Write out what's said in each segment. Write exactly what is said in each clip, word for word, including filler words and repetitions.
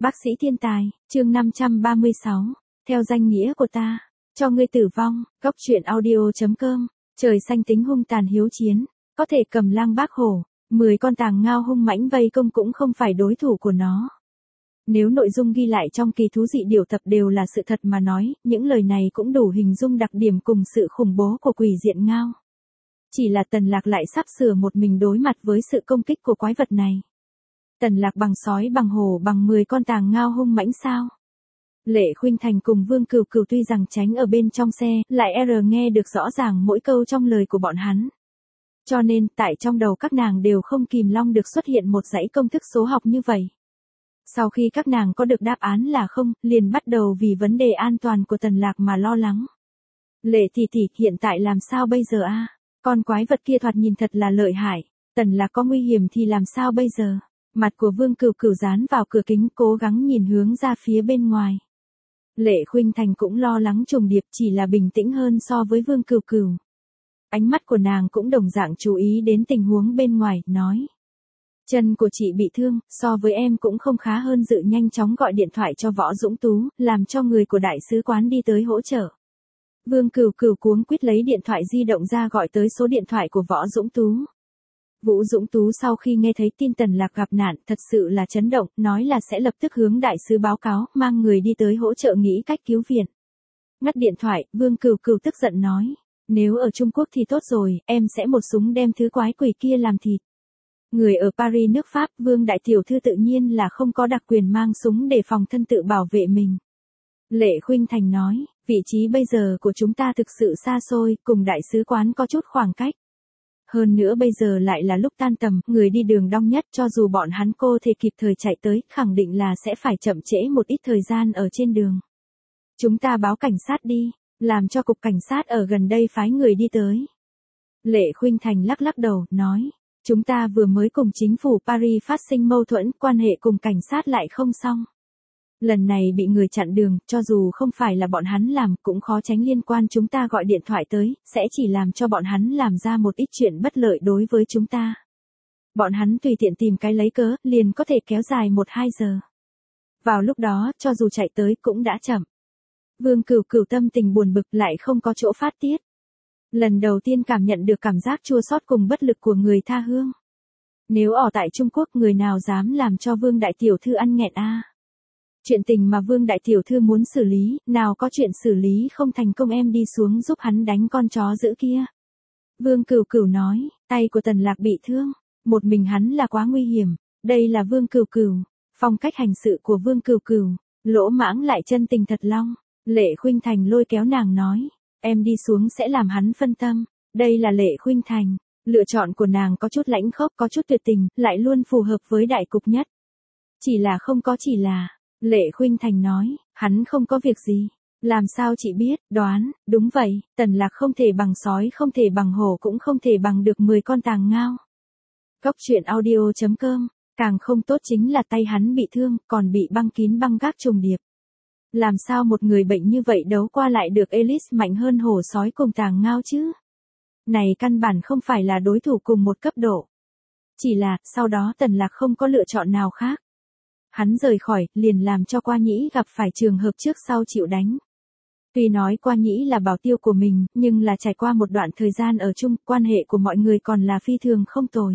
Bác sĩ thiên tài, chương năm trăm ba mươi sáu, theo danh nghĩa của ta, cho ngươi tử vong, góc truyện audio.com, trời xanh tính hung tàn hiếu chiến, có thể cầm lang bác hổ, mười con tàng ngao hung mãnh vây công cũng không phải đối thủ của nó. Nếu nội dung ghi lại trong kỳ thú dị điểu tập đều là sự thật mà nói, những lời này cũng đủ hình dung đặc điểm cùng sự khủng bố của quỷ diện ngao. Chỉ là Tần Lạc lại sắp sửa một mình đối mặt với sự công kích của quái vật này. Tần Lạc bằng sói bằng hổ bằng mười con tàng ngao hung mãnh sao? Lệ Khuynh Thành cùng Vương Cửu Cửu tuy rằng tránh ở bên trong xe, lại R nghe được rõ ràng mỗi câu trong lời của bọn hắn. Cho nên, tại trong đầu các nàng đều không kìm long được xuất hiện một dãy công thức số học như vậy. Sau khi các nàng có được đáp án là không, liền bắt đầu vì vấn đề an toàn của Tần Lạc mà lo lắng. Lệ tỷ tỷ, hiện tại làm sao bây giờ a? Con quái vật kia thoạt nhìn thật là lợi hại. Tần Lạc có nguy hiểm thì làm sao bây giờ? Mặt của Vương Cửu Cửu dán vào cửa kính cố gắng nhìn hướng ra phía bên ngoài. Lệ Khuynh Thành cũng lo lắng trùng điệp, chỉ là bình tĩnh hơn so với Vương Cửu Cửu. Ánh mắt của nàng cũng đồng dạng chú ý đến tình huống bên ngoài, nói. Chân của chị bị thương, so với em cũng không khá hơn, dự nhanh chóng gọi điện thoại cho Võ Dũng Tú, làm cho người của đại sứ quán đi tới hỗ trợ. Vương Cửu Cửu cuống quýt lấy điện thoại di động ra gọi tới số điện thoại của Võ Dũng Tú. Vũ Dũng Tú sau khi nghe thấy tin Tần Lạc gặp nạn, thật sự là chấn động, nói là sẽ lập tức hướng đại sứ báo cáo, mang người đi tới hỗ trợ nghĩ cách cứu viện. Ngắt điện thoại, Vương Cửu Cửu tức giận nói, nếu ở Trung Quốc thì tốt rồi, em sẽ một súng đem thứ quái quỷ kia làm thịt. Người ở Paris nước Pháp, Vương đại tiểu thư tự nhiên là không có đặc quyền mang súng để phòng thân tự bảo vệ mình. Lệ Khuynh Thành nói, vị trí bây giờ của chúng ta thực sự xa xôi, cùng đại sứ quán có chút khoảng cách. Hơn nữa bây giờ lại là lúc tan tầm, người đi đường đông nhất, cho dù bọn hắn cô thể kịp thời chạy tới, khẳng định là sẽ phải chậm trễ một ít thời gian ở trên đường. Chúng ta báo cảnh sát đi, làm cho cục cảnh sát ở gần đây phái người đi tới. Lệ Khuynh Thành lắc lắc đầu, nói, chúng ta vừa mới cùng chính phủ Paris phát sinh mâu thuẫn, quan hệ cùng cảnh sát lại không xong. Lần này bị người chặn đường, cho dù không phải là bọn hắn làm, cũng khó tránh liên quan chúng ta gọi điện thoại tới, sẽ chỉ làm cho bọn hắn làm ra một ít chuyện bất lợi đối với chúng ta. Bọn hắn tùy tiện tìm cái lấy cớ, liền có thể kéo dài một hai giờ. Vào lúc đó, cho dù chạy tới cũng đã chậm. Vương Cửu Cửu tâm tình buồn bực lại không có chỗ phát tiết. Lần đầu tiên cảm nhận được cảm giác chua xót cùng bất lực của người tha hương. Nếu ở tại Trung Quốc người nào dám làm cho Vương đại tiểu thư ăn nghẹn a? Chuyện tình mà Vương đại tiểu thư muốn xử lý, nào có chuyện xử lý không thành công, em đi xuống giúp hắn đánh con chó dữ kia. Vương Cửu Cửu nói, tay của Tần Lạc bị thương, một mình hắn là quá nguy hiểm, đây là Vương Cửu Cửu, phong cách hành sự của Vương Cửu Cửu, lỗ mãng lại chân tình thật long. Lệ Khuynh Thành lôi kéo nàng nói, em đi xuống sẽ làm hắn phân tâm, đây là Lệ Khuynh Thành, lựa chọn của nàng có chút lãnh khốc, có chút tuyệt tình, lại luôn phù hợp với đại cục nhất. Chỉ là không có chỉ là, Lệ Khuynh Thành nói, hắn không có việc gì. Làm sao chị biết, đoán, đúng vậy, Tần Lạc không thể bằng sói, không thể bằng hổ, cũng không thể bằng được mười con tàng ngao. Góc truyện audio.com, càng không tốt chính là tay hắn bị thương, còn bị băng kín băng gác trùng điệp. Làm sao một người bệnh như vậy đấu qua lại được Elise mạnh hơn hổ sói cùng tàng ngao chứ? Này căn bản không phải là đối thủ cùng một cấp độ. Chỉ là, sau đó Tần Lạc không có lựa chọn nào khác. Hắn rời khỏi, liền làm cho Qua Nhĩ gặp phải trường hợp trước sau chịu đánh. Tuy nói Qua Nhĩ là bảo tiêu của mình, nhưng là trải qua một đoạn thời gian ở chung, quan hệ của mọi người còn là phi thường không tồi.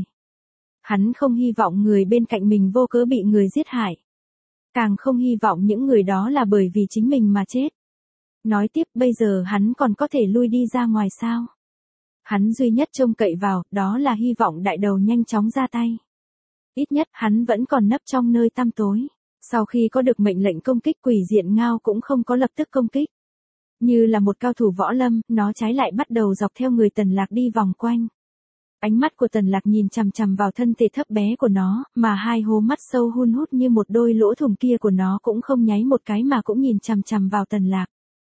Hắn không hy vọng người bên cạnh mình vô cớ bị người giết hại. Càng không hy vọng những người đó là bởi vì chính mình mà chết. Nói tiếp, bây giờ hắn còn có thể lui đi ra ngoài sao? Hắn duy nhất trông cậy vào, đó là hy vọng đại đầu nhanh chóng ra tay. Ít nhất hắn vẫn còn nấp trong nơi tăm tối. Sau khi có được mệnh lệnh công kích, quỷ diện ngao cũng không có lập tức công kích. Như là một cao thủ võ lâm, nó trái lại bắt đầu dọc theo người Tần Lạc đi vòng quanh. Ánh mắt của Tần Lạc nhìn chằm chằm vào thân thể thấp bé của nó, mà hai hố mắt sâu hun hút như một đôi lỗ thủng kia của nó cũng không nháy một cái mà cũng nhìn chằm chằm vào Tần Lạc.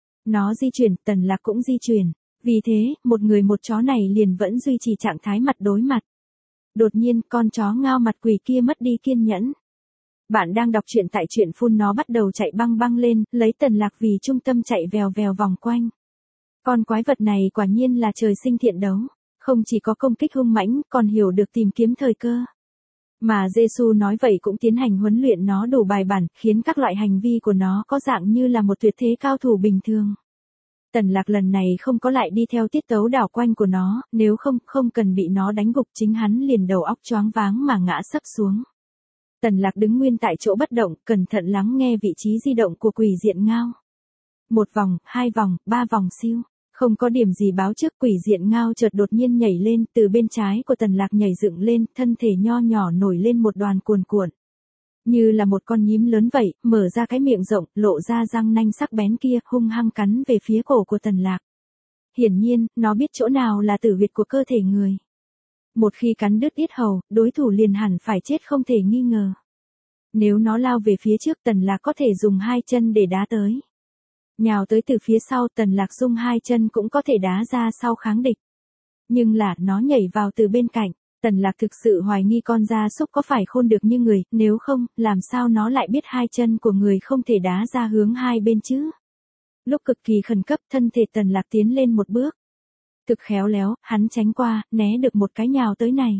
Nó di chuyển, Tần Lạc cũng di chuyển. Vì thế, một người một chó này liền vẫn duy trì trạng thái mặt đối mặt. Đột nhiên, con chó ngao mặt quỷ kia mất đi kiên nhẫn. Bạn đang đọc truyện tại truyện phun, nó bắt đầu chạy băng băng lên, lấy Tần Lạc vì trung tâm chạy vèo vèo vòng quanh. Con quái vật này quả nhiên là trời sinh thiện đấu. Không chỉ có công kích hung mãnh, còn hiểu được tìm kiếm thời cơ. Mà Giê-xu nói vậy cũng tiến hành huấn luyện nó đủ bài bản, khiến các loại hành vi của nó có dạng như là một tuyệt thế cao thủ bình thường. Tần Lạc lần này không có lại đi theo tiết tấu đảo quanh của nó, nếu không, không cần bị nó đánh gục chính hắn liền đầu óc choáng váng mà ngã sấp xuống. Tần Lạc đứng nguyên tại chỗ bất động, cẩn thận lắng nghe vị trí di động của quỷ diện ngao. Một vòng, hai vòng, ba vòng siêu. Không có điểm gì báo trước, quỷ diện ngao chợt đột nhiên nhảy lên, từ bên trái của Tần Lạc nhảy dựng lên, thân thể nho nhỏ nổi lên một đoàn cuồn cuộn. Như là một con nhím lớn vậy, mở ra cái miệng rộng, lộ ra răng nanh sắc bén kia, hung hăng cắn về phía cổ của Tần Lạc. Hiển nhiên, nó biết chỗ nào là tử huyệt của cơ thể người. Một khi cắn đứt yết hầu, đối thủ liền hẳn phải chết không thể nghi ngờ. Nếu nó lao về phía trước, Tần Lạc có thể dùng hai chân để đá tới. Nhào tới từ phía sau, Tần Lạc dùng hai chân cũng có thể đá ra sau kháng địch. Nhưng là, nó nhảy vào từ bên cạnh. Tần Lạc thực sự hoài nghi con gia súc có phải khôn được như người, nếu không, làm sao nó lại biết hai chân của người không thể đá ra hướng hai bên chứ? Lúc cực kỳ khẩn cấp, thân thể Tần Lạc tiến lên một bước. Thực khéo léo, hắn tránh qua, né được một cái nhào tới này.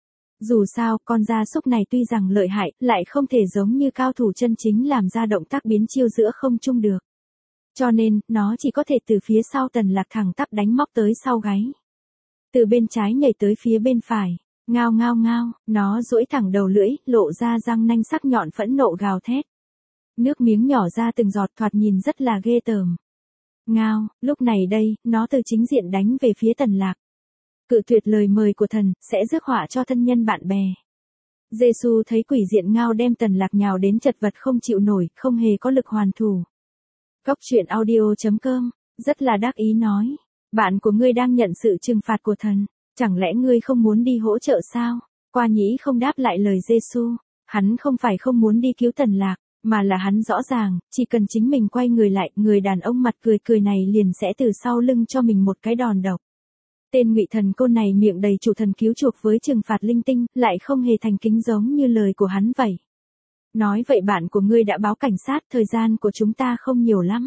Dù sao, con gia súc này tuy rằng lợi hại, lại không thể giống như cao thủ chân chính làm ra động tác biến chiêu giữa không trung được. Cho nên, nó chỉ có thể từ phía sau Tần Lạc thẳng tắp đánh móc tới sau gáy. Từ bên trái nhảy tới phía bên phải. Ngao ngao ngao, nó duỗi thẳng đầu lưỡi, lộ ra răng nanh sắc nhọn phẫn nộ gào thét. Nước miếng nhỏ ra từng giọt, thoạt nhìn rất là ghê tởm. Ngao, lúc này đây, nó từ chính diện đánh về phía Tần Lạc. Cự tuyệt lời mời của thần, sẽ rước họa cho thân nhân bạn bè. Giê-xu thấy quỷ diện ngao đem Tần Lạc nhào đến chật vật không chịu nổi, không hề có lực hoàn thủ. Góc truyện audio chấm com, rất là đắc ý nói. Bạn của ngươi đang nhận sự trừng phạt của thần. Chẳng lẽ ngươi không muốn đi hỗ trợ sao? Qua Nhĩ không đáp lại lời Giê-xu. Hắn không phải không muốn đi cứu Tần Lạc, mà là hắn rõ ràng, chỉ cần chính mình quay người lại, người đàn ông mặt cười cười này liền sẽ từ sau lưng cho mình một cái đòn độc. Tên ngụy thần côn này miệng đầy chủ thần cứu chuộc với trừng phạt linh tinh, lại không hề thành kính giống như lời của hắn vậy. Nói vậy bạn của ngươi đã báo cảnh sát, thời gian của chúng ta không nhiều lắm.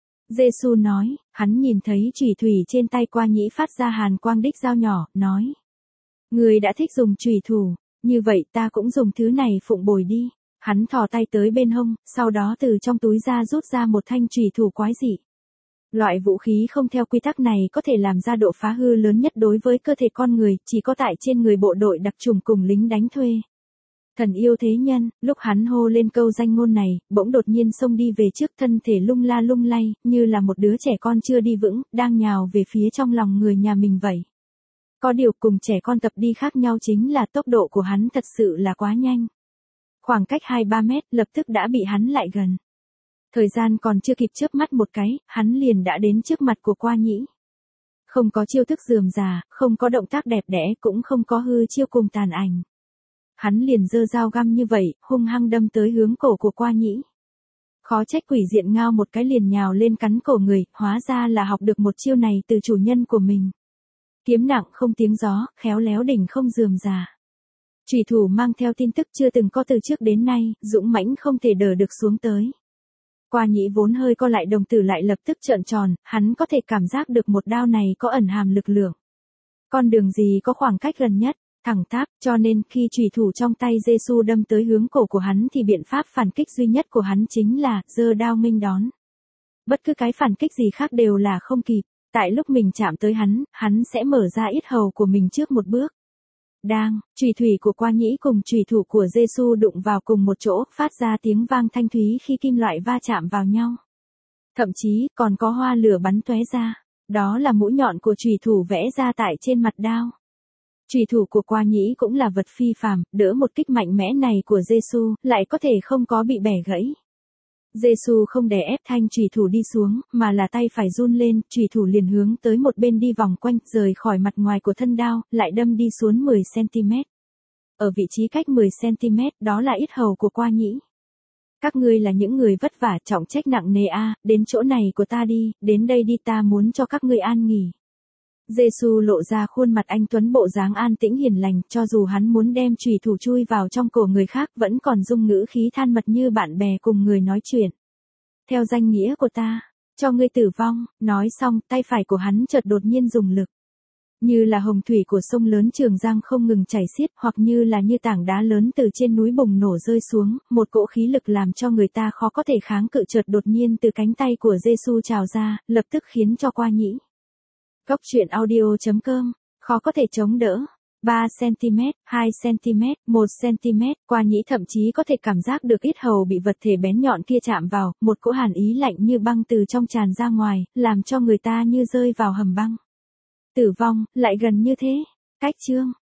Giê-xu nói, hắn nhìn thấy chủy thủy trên tay Qua Nhĩ phát ra hàn quang đích dao nhỏ, nói. Ngươi đã thích dùng chủy thủ, như vậy ta cũng dùng thứ này phụng bồi đi. Hắn thò tay tới bên hông, sau đó từ trong túi ra rút ra một thanh chủy thủ quái dị. Loại vũ khí không theo quy tắc này có thể làm ra độ phá hư lớn nhất đối với cơ thể con người, chỉ có tại trên người bộ đội đặc chủng cùng lính đánh thuê. Thần yêu thế nhân, lúc hắn hô lên câu danh ngôn này, bỗng đột nhiên xông đi về trước, thân thể lung la lung lay, như là một đứa trẻ con chưa đi vững, đang nhào về phía trong lòng người nhà mình vậy. Có điều cùng trẻ con tập đi khác nhau chính là tốc độ của hắn thật sự là quá nhanh. Khoảng cách hai ba mét, lập tức đã bị hắn lại gần. Thời gian còn chưa kịp chớp mắt một cái, hắn liền đã đến trước mặt của Qua Nhĩ. Không có chiêu thức rườm rà, không có động tác đẹp đẽ, cũng không có hư chiêu cùng tàn ảnh. Hắn liền giơ dao găm như vậy, hung hăng đâm tới hướng cổ của Qua Nhĩ. Khó trách quỷ diện ngao một cái liền nhào lên cắn cổ người, hóa ra là học được một chiêu này từ chủ nhân của mình. Kiếm nặng không tiếng gió, khéo léo đỉnh không rườm rà. Chủy thủ mang theo tin tức chưa từng có từ trước đến nay, dũng mãnh không thể đỡ được xuống tới. Qua Nhĩ vốn hơi co lại đồng tử lại lập tức trợn tròn, hắn có thể cảm giác được một đao này có ẩn hàm lực lượng. Con đường gì có khoảng cách gần nhất, thẳng tắp, cho nên khi chủy thủ trong tay Giê-xu đâm tới hướng cổ của hắn thì biện pháp phản kích duy nhất của hắn chính là giơ đao nghênh đón. Bất cứ cái phản kích gì khác đều là không kịp, tại lúc mình chạm tới hắn, hắn sẽ mở ra yết hầu của mình trước một bước. Đang, chủy thủy của Qua Nhĩ cùng chủy thủ của Giê-xu đụng vào cùng một chỗ, phát ra tiếng vang thanh thúy khi kim loại va chạm vào nhau. Thậm chí, còn có hoa lửa bắn tóe ra. Đó là mũi nhọn của chủy thủ vẽ ra tại trên mặt đao. Chủy thủ của Qua Nhĩ cũng là vật phi phàm, đỡ một kích mạnh mẽ này của Giê-xu, lại có thể không có bị bẻ gãy. Giê-xu không đè ép thanh chủy thủ đi xuống, mà là tay phải run lên, chủy thủ liền hướng tới một bên đi vòng quanh, rời khỏi mặt ngoài của thân đao, lại đâm đi xuống mười xăng-ti-mét. Ở vị trí cách mười xăng-ti-mét, đó là yết hầu của Qua Nhĩ. Các ngươi là những người vất vả, trọng trách nặng nề a, đến chỗ này của ta đi, đến đây đi, ta muốn cho các ngươi an nghỉ. Giê-xu lộ ra khuôn mặt anh tuấn bộ dáng an tĩnh hiền lành, cho dù hắn muốn đem chủy thủ chui vào trong cổ người khác vẫn còn dung ngữ khí than mật như bạn bè cùng người nói chuyện. Theo danh nghĩa của ta, cho ngươi tử vong, nói xong tay phải của hắn chợt đột nhiên dùng lực. Như là hồng thủy của sông lớn Trường Giang không ngừng chảy xiết, hoặc như là như tảng đá lớn từ trên núi bùng nổ rơi xuống, một cỗ khí lực làm cho người ta khó có thể kháng cự chợt đột nhiên từ cánh tay của Giêsu trào ra, lập tức khiến cho Qua Nhĩ. Góc truyện audio chấm com, khó có thể chống đỡ. ba xăng-ti-mét, hai xăng-ti-mét, một xăng-ti-mét, Qua Nhĩ thậm chí có thể cảm giác được yết hầu bị vật thể bén nhọn kia chạm vào, một cỗ hàn ý lạnh như băng từ trong tràn ra ngoài, làm cho người ta như rơi vào hầm băng. Tử vong, lại gần như thế. Cách chương